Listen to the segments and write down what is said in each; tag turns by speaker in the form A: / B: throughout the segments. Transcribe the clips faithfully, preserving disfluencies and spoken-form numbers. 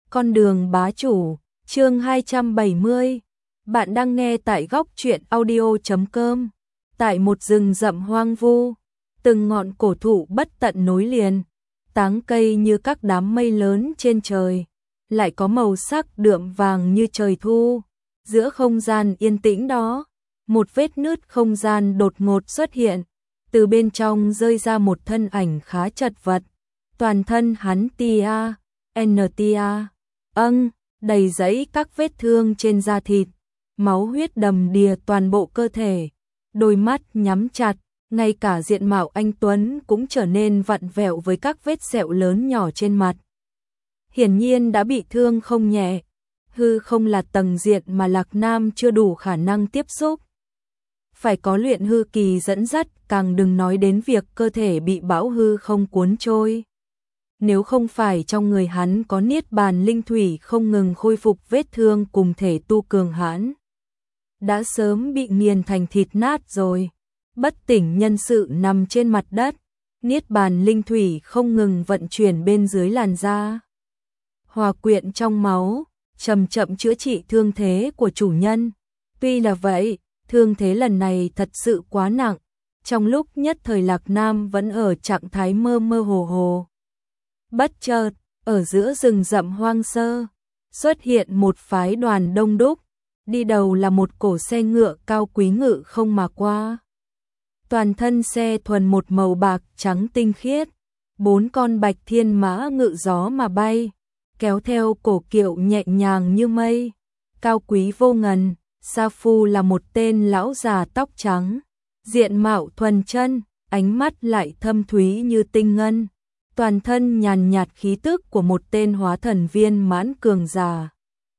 A: Con đường bá chủ, chương hai trăm bảy mươi. Bạn đang nghe tại góc truyện audio chấm com. Tại một rừng rậm hoang vu, từng ngọn cổ thụ bất tận nối liền, tán cây như các đám mây lớn trên trời, lại có màu sắc đượm vàng như trời thu. Giữa không gian yên tĩnh đó, một vết nứt không gian đột ngột xuất hiện, từ bên trong rơi ra một thân ảnh khá chật vật. Toàn thân hắn tia, tia, âng, đầy dẫy các vết thương trên da thịt, máu huyết đầm đìa toàn bộ cơ thể, đôi mắt nhắm chặt, ngay cả diện mạo anh Tuấn cũng trở nên vặn vẹo với các vết sẹo lớn nhỏ trên mặt. Hiển nhiên đã bị thương không nhẹ, hư không là tầng diện mà Lạc Nam chưa đủ khả năng tiếp xúc. Phải có luyện hư kỳ dẫn dắt, càng đừng nói đến việc cơ thể bị bão hư không cuốn trôi. Nếu không phải trong người hắn có niết bàn linh thủy không ngừng khôi phục vết thương cùng thể tu cường hãn, đã sớm bị nghiền thành thịt nát rồi. Bất tỉnh nhân sự nằm trên mặt đất, niết bàn linh thủy không ngừng vận chuyển bên dưới làn da, hòa quyện trong máu, chậm chậm chữa trị thương thế của chủ nhân. Tuy là vậy, thương thế lần này thật sự quá nặng, trong lúc nhất thời Lạc Nam vẫn ở trạng thái mơ mơ hồ hồ. Bất chợt, ở giữa rừng rậm hoang sơ, xuất hiện một phái đoàn đông đúc, đi đầu là một cổ xe ngựa cao quý ngự không mà qua. Toàn thân xe thuần một màu bạc trắng tinh khiết, bốn con bạch thiên mã ngự gió mà bay, kéo theo cổ kiệu nhẹ nhàng như mây, cao quý vô ngần. Sa Phu là một tên lão già tóc trắng, diện mạo thuần chân, ánh mắt lại thâm thúy như tinh ngân, toàn thân nhàn nhạt khí tức của một tên hóa thần viên mãn cường giả.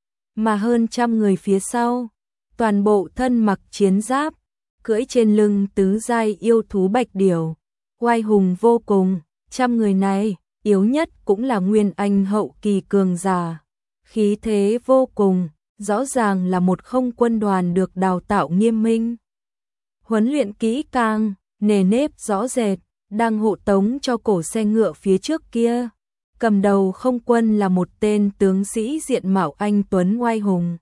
A: Mà hơn trăm người phía sau, toàn bộ thân mặc chiến giáp, cưỡi trên lưng tứ giai yêu thú bạch điểu, oai hùng vô cùng. Trăm người này, yếu nhất cũng là nguyên anh hậu kỳ cường giả, khí thế vô cùng, rõ ràng là một không quân đoàn được đào tạo nghiêm minh, huấn luyện kỹ càng, nề nếp rõ rệt, đang hộ tống cho cổ xe ngựa phía trước kia. Cầm đầu không quân là một tên tướng sĩ diện mạo anh tuấn oai hùng,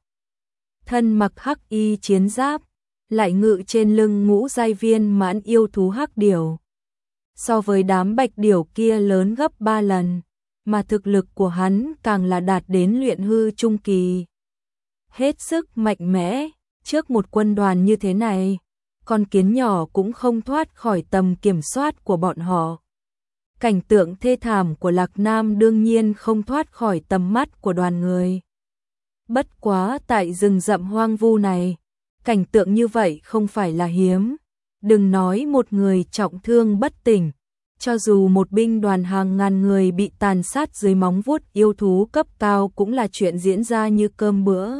A: thân mặc hắc y chiến giáp, lại ngự trên lưng ngũ giai viên mãn yêu thú hắc điểu. So với đám bạch điểu kia lớn gấp ba lần, mà thực lực của hắn càng là đạt đến luyện hư trung kỳ. Hết sức mạnh mẽ, trước một quân đoàn như thế này, con kiến nhỏ cũng không thoát khỏi tầm kiểm soát của bọn họ. Cảnh tượng thê thảm của Lạc Nam đương nhiên không thoát khỏi tầm mắt của đoàn người. Bất quá tại rừng rậm hoang vu này, cảnh tượng như vậy không phải là hiếm. Đừng nói một người trọng thương bất tỉnh, cho dù một binh đoàn hàng ngàn người bị tàn sát dưới móng vuốt yêu thú cấp cao cũng là chuyện diễn ra như cơm bữa.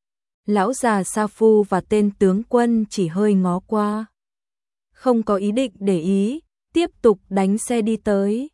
A: Lão già Sa Phu và tên tướng quân chỉ hơi ngó qua, không có ý định để ý, tiếp tục đánh xe đi tới.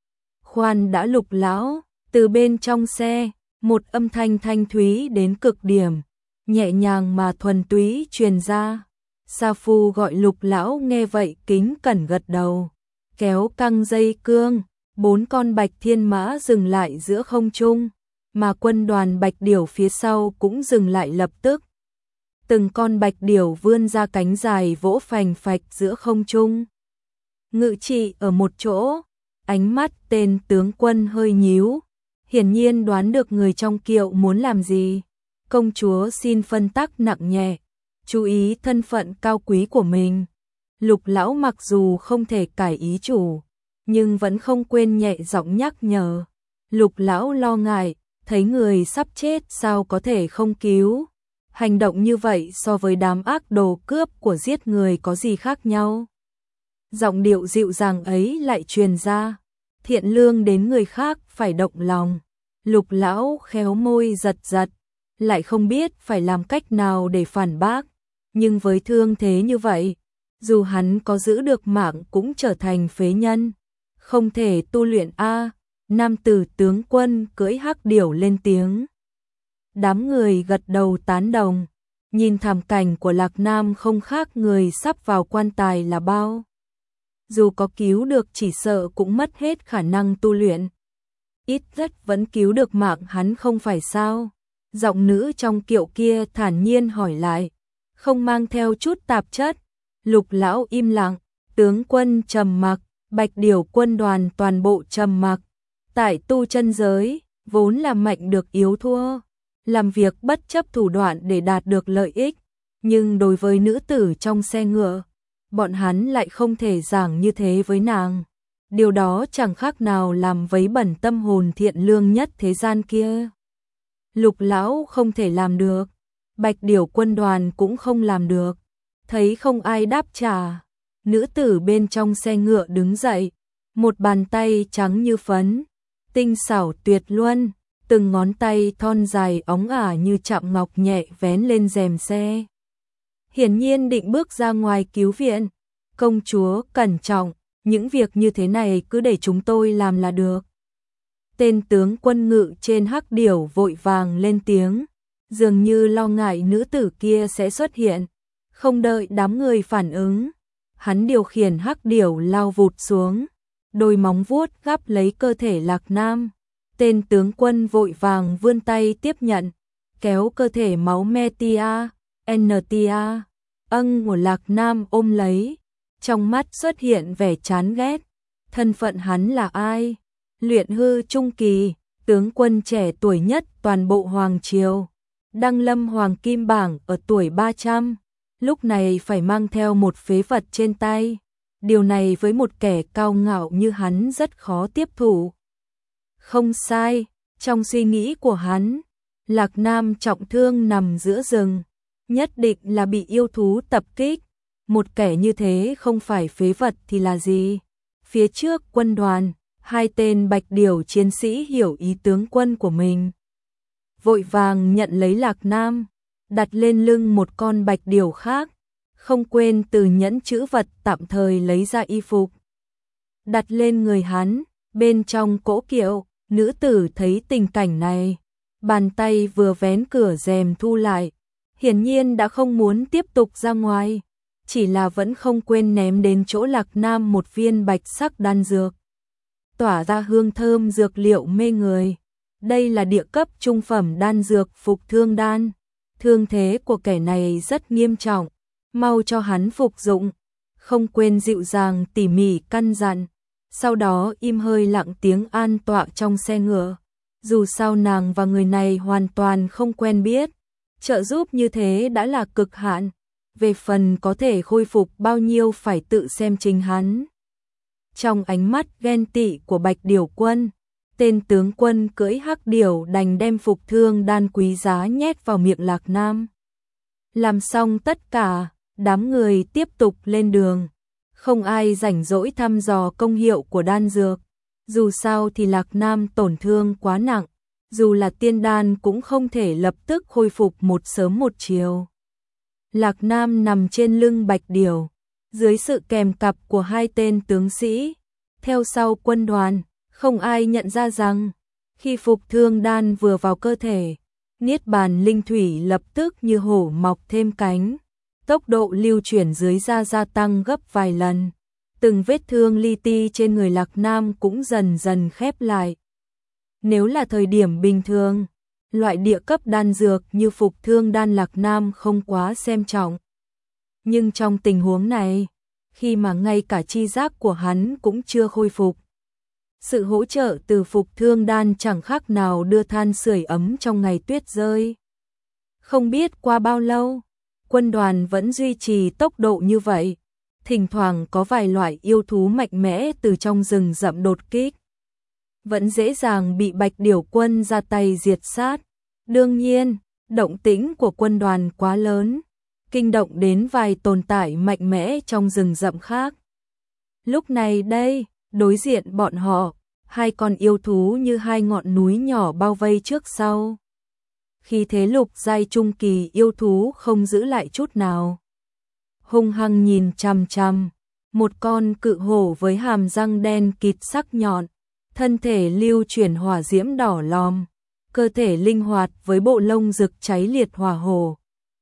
A: Khoan đã Lục lão, từ bên trong xe, một âm thanh thanh thúy đến cực điểm, nhẹ nhàng mà thuần túy truyền ra. Sa Phu gọi Lục lão nghe vậy kính cẩn gật đầu, kéo căng dây cương, bốn con bạch thiên mã dừng lại giữa không trung, mà quân đoàn bạch điểu phía sau cũng dừng lại lập tức. Từng con bạch điểu vươn ra cánh dài vỗ phành phạch giữa không trung, ngự trị ở một chỗ. Ánh mắt tên tướng quân hơi nhíu, hiển nhiên đoán được người trong kiệu muốn làm gì. Công chúa xin phân tắc nặng nhẹ, chú ý thân phận cao quý của mình. Lục lão mặc dù không thể cải ý chủ, nhưng vẫn không quên nhẹ giọng nhắc nhở. Lục lão lo ngại, thấy người sắp chết sao có thể không cứu. Hành động như vậy so với đám ác đồ cướp của giết người có gì khác nhau. Giọng điệu dịu dàng ấy lại truyền ra, thiện lương đến người khác phải động lòng. Lục lão khéo môi giật giật, lại không biết phải làm cách nào để phản bác. Nhưng với thương thế như vậy, dù hắn có giữ được mạng cũng trở thành phế nhân, không thể tu luyện a. Nam tử tướng quân cưỡi hắc điểu lên tiếng. Đám người gật đầu tán đồng, nhìn thảm cảnh của Lạc Nam không khác người sắp vào quan tài là bao. Dù có cứu được chỉ sợ cũng mất hết khả năng tu luyện. ít nhất vẫn cứu được mạng hắn không phải sao? Giọng nữ trong kiệu kia thản nhiên hỏi lại, không mang theo chút tạp chất. Lục lão im lặng, tướng quân trầm mặc, Bạch Điểu quân đoàn toàn bộ trầm mặc. Tại tu chân giới, vốn là mạnh được yếu thua, làm việc bất chấp thủ đoạn để đạt được lợi ích, nhưng đối với nữ tử trong xe ngựa, bọn hắn lại không thể giảng như thế với nàng. Điều đó chẳng khác nào làm vấy bẩn tâm hồn thiện lương nhất thế gian kia. Lục lão không thể làm được, Bạch Điểu quân đoàn cũng không làm được. Thấy không ai đáp trả, nữ tử bên trong xe ngựa đứng dậy, một bàn tay trắng như phấn, tinh xảo tuyệt luân, từng ngón tay thon dài óng ả như chạm ngọc nhẹ vén lên rèm xe. Hiển nhiên định bước ra ngoài cứu viện. Công chúa cẩn trọng, những việc như thế này cứ để chúng tôi làm là được. Tên tướng quân ngự trên hắc điểu vội vàng lên tiếng, dường như lo ngại nữ tử kia sẽ xuất hiện. Không đợi đám người phản ứng, hắn điều khiển hắc điểu lao vụt xuống, đôi móng vuốt gắp lấy cơ thể Lạc Nam. Tên tướng quân vội vàng vươn tay tiếp nhận, kéo cơ thể máu me tia, en tia, âng của Lạc Nam ôm lấy, trong mắt xuất hiện vẻ chán ghét. Thân phận hắn là ai? Luyện hư trung kỳ, tướng quân trẻ tuổi nhất toàn bộ Hoàng Triều, đăng lâm Hoàng Kim Bảng ở tuổi ba trăm, lúc này phải mang theo một phế vật trên tay. Điều này với một kẻ cao ngạo như hắn rất khó tiếp thụ. Không sai, trong suy nghĩ của hắn, Lạc Nam trọng thương nằm giữa rừng, nhất định là bị yêu thú tập kích. Một kẻ như thế không phải phế vật thì là gì? Phía trước quân đoàn, hai tên Bạch Điểu chiến sĩ hiểu ý tướng quân của mình, vội vàng nhận lấy Lạc Nam, đặt lên lưng một con Bạch Điểu khác, không quên từ nhẫn trữ vật tạm thời lấy ra y phục, đặt lên người hắn. Bên trong cỗ kiệu, nữ tử thấy tình cảnh này, bàn tay vừa vén cửa rèm thu lại, hiển nhiên đã không muốn tiếp tục ra ngoài, chỉ là vẫn không quên ném đến chỗ Lạc Nam một viên bạch sắc đan dược, tỏa ra hương thơm dược liệu mê người. Đây là địa cấp trung phẩm đan dược phục thương đan. Thương thế của kẻ này rất nghiêm trọng, mau cho hắn phục dụng. Không quên dịu dàng tỉ mỉ căn dặn, sau đó im hơi lặng tiếng an tọa trong xe ngựa. Dù sao nàng và người này hoàn toàn không quen biết, trợ giúp như thế đã là cực hạn. Về phần có thể khôi phục bao nhiêu phải tự xem chính hắn. Trong ánh mắt ghen tị của Bạch Điểu quân, tên tướng quân cưỡi hắc điểu đành đem phục thương đan quý giá nhét vào miệng Lạc Nam. Làm xong tất cả, đám người tiếp tục lên đường. Không ai rảnh rỗi thăm dò công hiệu của đan dược. Dù sao thì Lạc Nam tổn thương quá nặng, dù là tiên đan cũng không thể lập tức khôi phục một sớm một chiều. Lạc Nam nằm trên lưng Bạch Điểu, dưới sự kèm cặp của hai tên tướng sĩ, theo sau quân đoàn. Không ai nhận ra rằng, khi phục thương đan vừa vào cơ thể, niết bàn linh thủy lập tức như hổ mọc thêm cánh, tốc độ lưu chuyển dưới da gia tăng gấp vài lần. Từng vết thương li ti trên người Lạc Nam cũng dần dần khép lại. Nếu là thời điểm bình thường, loại địa cấp đan dược như phục thương đan Lạc Nam không quá xem trọng. Nhưng trong tình huống này, khi mà ngay cả chi giác của hắn cũng chưa khôi phục, sự hỗ trợ từ phục thương đan chẳng khác nào đưa than sưởi ấm trong ngày tuyết rơi. Không biết qua bao lâu, quân đoàn vẫn duy trì tốc độ như vậy. Thỉnh thoảng có vài loại yêu thú mạnh mẽ từ trong rừng rậm đột kích, vẫn dễ dàng bị Bạch Điểu quân ra tay diệt sát. Đương nhiên, động tĩnh của quân đoàn quá lớn, kinh động đến vài tồn tại mạnh mẽ trong rừng rậm khác. Lúc này đây, đối diện bọn họ, hai con yêu thú như hai ngọn núi nhỏ bao vây trước sau. Khi thế lục giai trung kỳ yêu thú không giữ lại chút nào, hung hăng nhìn chằm chằm một con cự hổ với hàm răng đen kịt sắc nhọn, thân thể lưu chuyển hỏa diễm đỏ lòm, cơ thể linh hoạt với bộ lông rực cháy liệt hỏa hổ.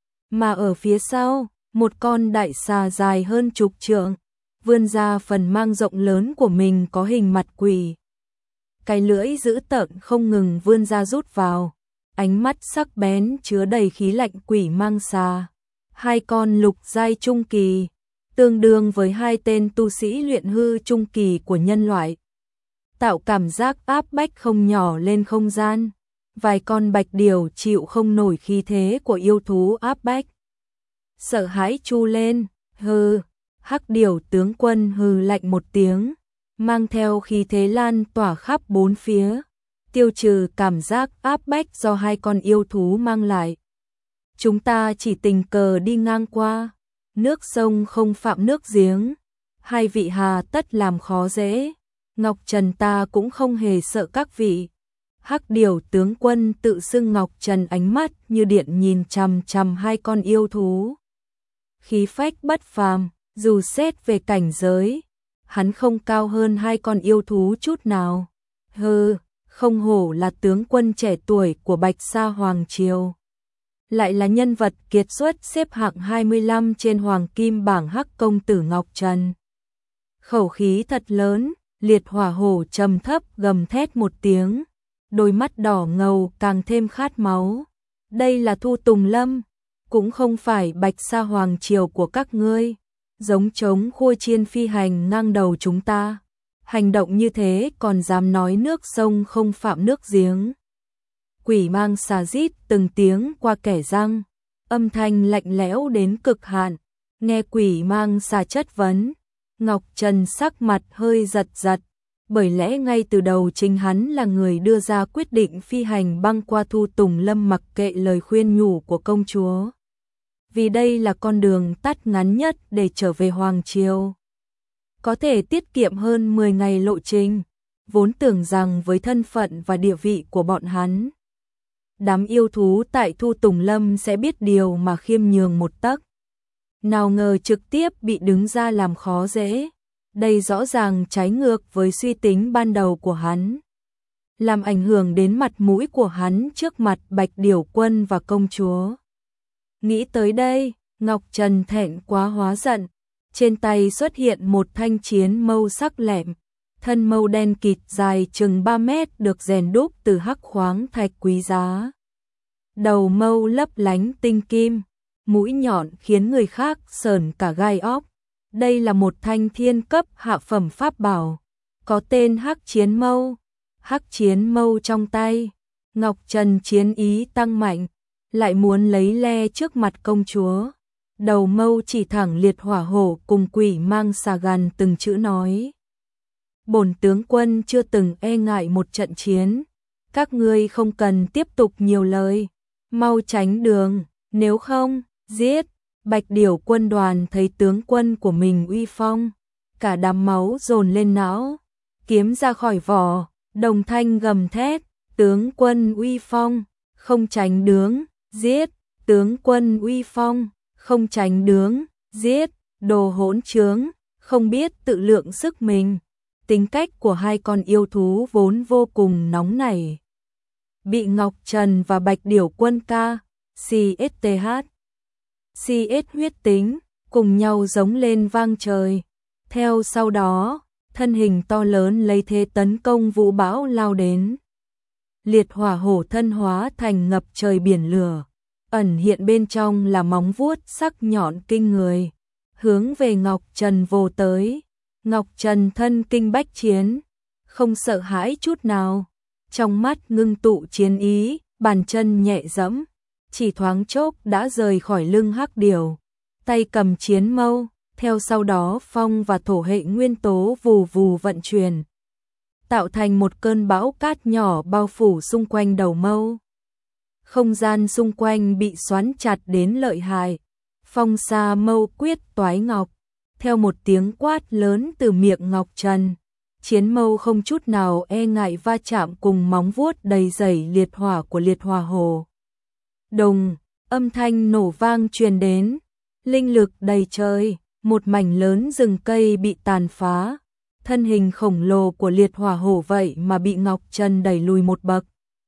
A: Mà ở phía sau, một con đại xà dài hơn chục trượng, vươn ra phần mang rộng lớn của mình có hình mặt quỷ. cái lưỡi dữ tợn không ngừng vươn ra rút vào, ánh mắt sắc bén chứa đầy khí lạnh quỷ mang xà. Hai con lục giai trung kỳ, tương đương với hai tên tu sĩ luyện hư trung kỳ của nhân loại, tạo cảm giác áp bách không nhỏ lên không gian. Vài con bạch điểu chịu không nổi khí thế của yêu thú áp bách, sợ hãi chu lên, hừ. Hắc điểu tướng quân hừ lạnh một tiếng, mang theo khí thế lan tỏa khắp bốn phía, tiêu trừ cảm giác áp bách do hai con yêu thú mang lại. Chúng ta chỉ tình cờ đi ngang qua, nước sông không phạm nước giếng, hai vị hà tất làm khó dễ, Ngọc Trần ta cũng không hề sợ các vị. Hắc điểu tướng quân tự xưng Ngọc Trần, ánh mắt như điện nhìn chằm chằm hai con yêu thú. Khí phách bất phàm, dù xét về cảnh giới, hắn không cao hơn hai con yêu thú chút nào. Hừ, không hổ là tướng quân trẻ tuổi của Bạch Sa Hoàng Triều. Lại là nhân vật kiệt xuất xếp hạng hai mươi lăm trên Hoàng Kim bảng Hắc công tử Ngọc Trần. Khẩu khí thật lớn, liệt hỏa hổ trầm thấp gầm thét một tiếng, đôi mắt đỏ ngầu càng thêm khát máu. Đây là Thu Tùng Lâm, cũng không phải Bạch Sa Hoàng Triều của các ngươi, giống trống khua chiên phi hành ngang đầu chúng ta. Hành động như thế còn dám nói nước sông không phạm nước giếng. Quỷ mang xà rít từng tiếng qua kẻ răng, âm thanh lạnh lẽo đến cực hạn. Nghe quỷ mang xà chất vấn, Ngọc Trần sắc mặt hơi giật giật, bởi lẽ ngay từ đầu chính hắn là người đưa ra quyết định phi hành băng qua Thu Tùng Lâm mặc kệ lời khuyên nhủ của công chúa. Vì đây là con đường tắt ngắn nhất để trở về Hoàng Triều, có thể tiết kiệm hơn mười ngày lộ trình, vốn tưởng rằng với thân phận và địa vị của bọn hắn, đám yêu thú tại Thu Tùng Lâm sẽ biết điều mà khiêm nhường một tấc. Nào ngờ trực tiếp bị đứng ra làm khó dễ, đây rõ ràng trái ngược với suy tính ban đầu của hắn, làm ảnh hưởng đến mặt mũi của hắn trước mặt Bạch Điểu Quân và công chúa. Nghĩ tới đây, Ngọc Trần thẹn quá hóa giận, trên tay xuất hiện một thanh chiến mâu sắc lẹm, thân mâu đen kịt dài chừng ba mét được rèn đúc từ hắc khoáng thạch quý giá. Đầu mâu lấp lánh tinh kim, mũi nhọn khiến người khác sởn cả gai óc. Đây là một thanh thiên cấp hạ phẩm pháp bảo, có tên Hắc Chiến Mâu. Hắc Chiến Mâu trong tay, Ngọc Trần chiến ý tăng mạnh, lại muốn lấy le trước mặt công chúa. Đầu mâu chỉ thẳng liệt hỏa hổ cùng quỷ mang xà gàn từng chữ nói: bổn tướng quân chưa từng e ngại một trận chiến, các ngươi không cần tiếp tục nhiều lời, mau tránh đường, nếu không, giết. Bạch Điểu quân đoàn thấy tướng quân của mình uy phong, cả đám máu dồn lên não, kiếm ra khỏi vỏ, đồng thanh gầm thét: tướng quân uy phong, không tránh đường, giết. Tướng quân uy phong, không tránh đường, giết. Đồ hỗn trướng, không biết tự lượng sức mình. Tính cách của hai con yêu thú vốn vô cùng nóng nảy, bị Ngọc Trần và Bạch Điểu quân ca xê ét tê hát xê ét huyết tính cùng nhau giống lên vang trời. Theo sau đó, thân hình to lớn lấy thế tấn công vũ bão lao đến. Liệt hỏa hổ thân hóa thành ngập trời biển lửa, ẩn hiện bên trong là móng vuốt sắc nhọn kinh người, hướng về Ngọc Trần vồ tới. Ngọc Trần thân kinh bách chiến, không sợ hãi chút nào, trong mắt ngưng tụ chiến ý, bàn chân nhẹ giẫm, chỉ thoáng chốc đã rời khỏi lưng hắc điểu, tay cầm chiến mâu, theo sau đó phong và thổ hệ nguyên tố vù vù vận chuyển, tạo thành một cơn bão cát nhỏ bao phủ xung quanh đầu mâu. Không gian xung quanh bị xoắn chặt đến lợi hại, phong sa mâu quyết toái ngọc. Theo một tiếng quát lớn từ miệng Ngọc Trần, chiến mâu không chút nào e ngại va chạm cùng móng vuốt đầy dẫy liệt hỏa của liệt hỏa hổ. Đùng, âm thanh nổ vang truyền đến, linh lực đầy trời, một mảnh lớn rừng cây bị tàn phá, thân hình khổng lồ của liệt hỏa hổ vậy mà bị Ngọc Trần đẩy lùi một bậc.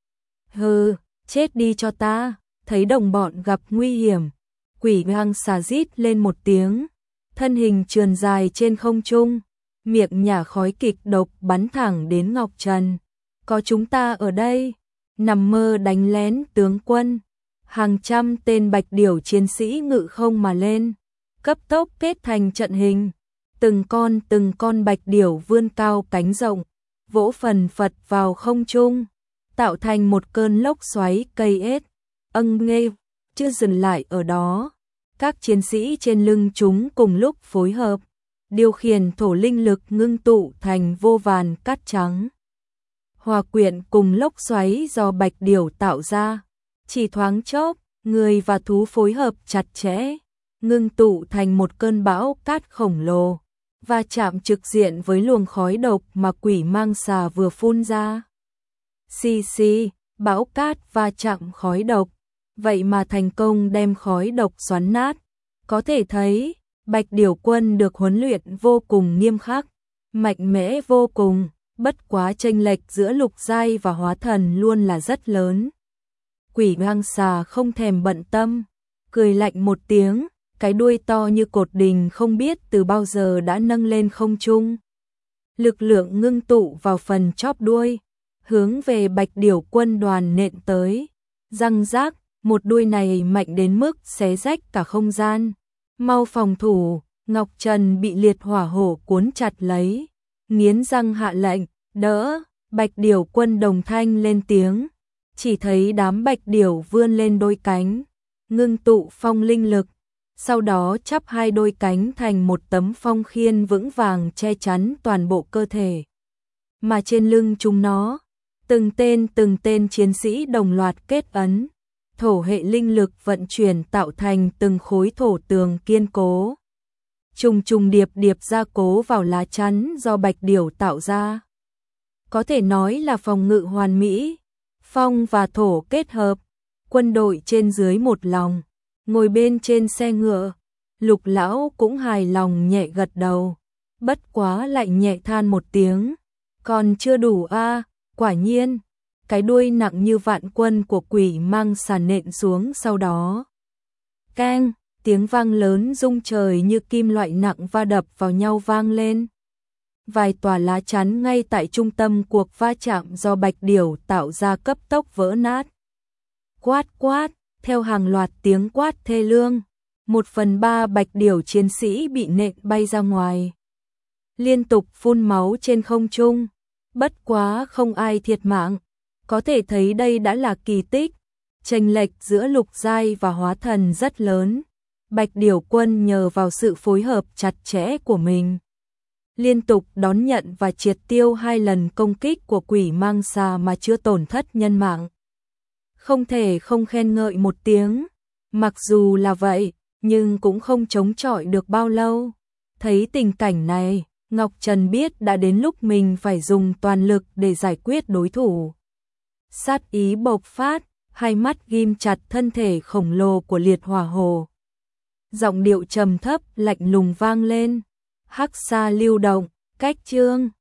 A: Hừ, chết đi cho ta. Thấy đồng bọn gặp nguy hiểm, quỷ mang xà rít lên một tiếng, thân hình trườn dài trên không trung, miệng nhả khói kịch độc bắn thẳng đến Ngọc Trần. có chúng ta ở đây, nằm mơ đánh lén tướng quân. Hàng trăm tên bạch điểu chiến sĩ ngự không mà lên, cấp tốc kết thành trận hình. Từng con từng con bạch điểu vươn cao cánh rộng, vỗ phần phật vào không trung, tạo thành một cơn lốc xoáy cây ết. Âng nghê, chưa dừng lại ở đó. Các chiến sĩ trên lưng chúng cùng lúc phối hợp, điều khiển thổ linh lực ngưng tụ thành vô vàn cát trắng. Hòa quyện cùng lốc xoáy do bạch điểu tạo ra, chỉ thoáng chốc, người và thú phối hợp chặt chẽ, ngưng tụ thành một cơn bão cát khổng lồ, và chạm trực diện với luồng khói độc mà quỷ mang xà vừa phun ra. Xì xì, bão cát va chạm khói độc, vậy mà thành công đem khói độc xoắn nát. Có thể thấy, bạch điểu quân được huấn luyện vô cùng nghiêm khắc, mạnh mẽ vô cùng, bất quá chênh lệch giữa lục giai và hóa thần luôn là rất lớn. Quỷ mang xà không thèm bận tâm, cười lạnh một tiếng, cái đuôi to như cột đình không biết từ bao giờ đã nâng lên không trung. Lực lượng ngưng tụ vào phần chóp đuôi, hướng về bạch điểu quân đoàn nện tới. Răng rác, một đuôi này mạnh đến mức xé rách cả không gian. Mau phòng thủ, Ngọc Trần bị liệt hỏa hổ cuốn chặt lấy, nghiến răng hạ lệnh, đỡ. Bạch điểu quân đồng thanh lên tiếng, chỉ thấy đám bạch điểu vươn lên đôi cánh, ngưng tụ phong linh lực, sau đó chắp hai đôi cánh thành một tấm phong khiên vững vàng che chắn toàn bộ cơ thể. Mà trên lưng chúng nó, từng tên từng tên chiến sĩ đồng loạt kết ấn, thổ hệ linh lực vận chuyển tạo thành từng khối thổ tường kiên cố. Trùng trùng điệp điệp gia cố vào lá chắn do bạch điểu tạo ra. Có thể nói là phòng ngự hoàn mỹ, phong và thổ kết hợp, quân đội trên dưới một lòng. Ngồi bên trên xe ngựa, Lục lão cũng hài lòng nhẹ gật đầu, bất quá lại nhẹ than một tiếng, còn chưa đủ a, à, quả nhiên, cái đuôi nặng như vạn quân của quỷ mang xà nện xuống sau đó. Keng, tiếng vang lớn rung trời như kim loại nặng va đập vào nhau vang lên. Vài tòa lá chắn ngay tại trung tâm cuộc va chạm do bạch điểu tạo ra cấp tốc vỡ nát. Quát quát, theo hàng loạt tiếng quát thê lương, một phần ba bạch điểu chiến sĩ bị nện bay ra ngoài, liên tục phun máu trên không trung, bất quá không ai thiệt mạng, có thể thấy đây đã là kỳ tích. Chênh lệch giữa lục giai và hóa thần rất lớn, bạch điểu quân nhờ vào sự phối hợp chặt chẽ của mình, liên tục đón nhận và triệt tiêu hai lần công kích của quỷ mang xà mà chưa tổn thất nhân mạng. Không thể không khen ngợi một tiếng, mặc dù là vậy, nhưng cũng không chống chọi được bao lâu. Thấy tình cảnh này, Ngọc Trần biết đã đến lúc mình phải dùng toàn lực để giải quyết đối thủ. Sát ý bộc phát, hai mắt ghim chặt thân thể khổng lồ của liệt hỏa hồ. Giọng điệu trầm thấp lạnh lùng vang lên, hắc xa lưu động, cách chương.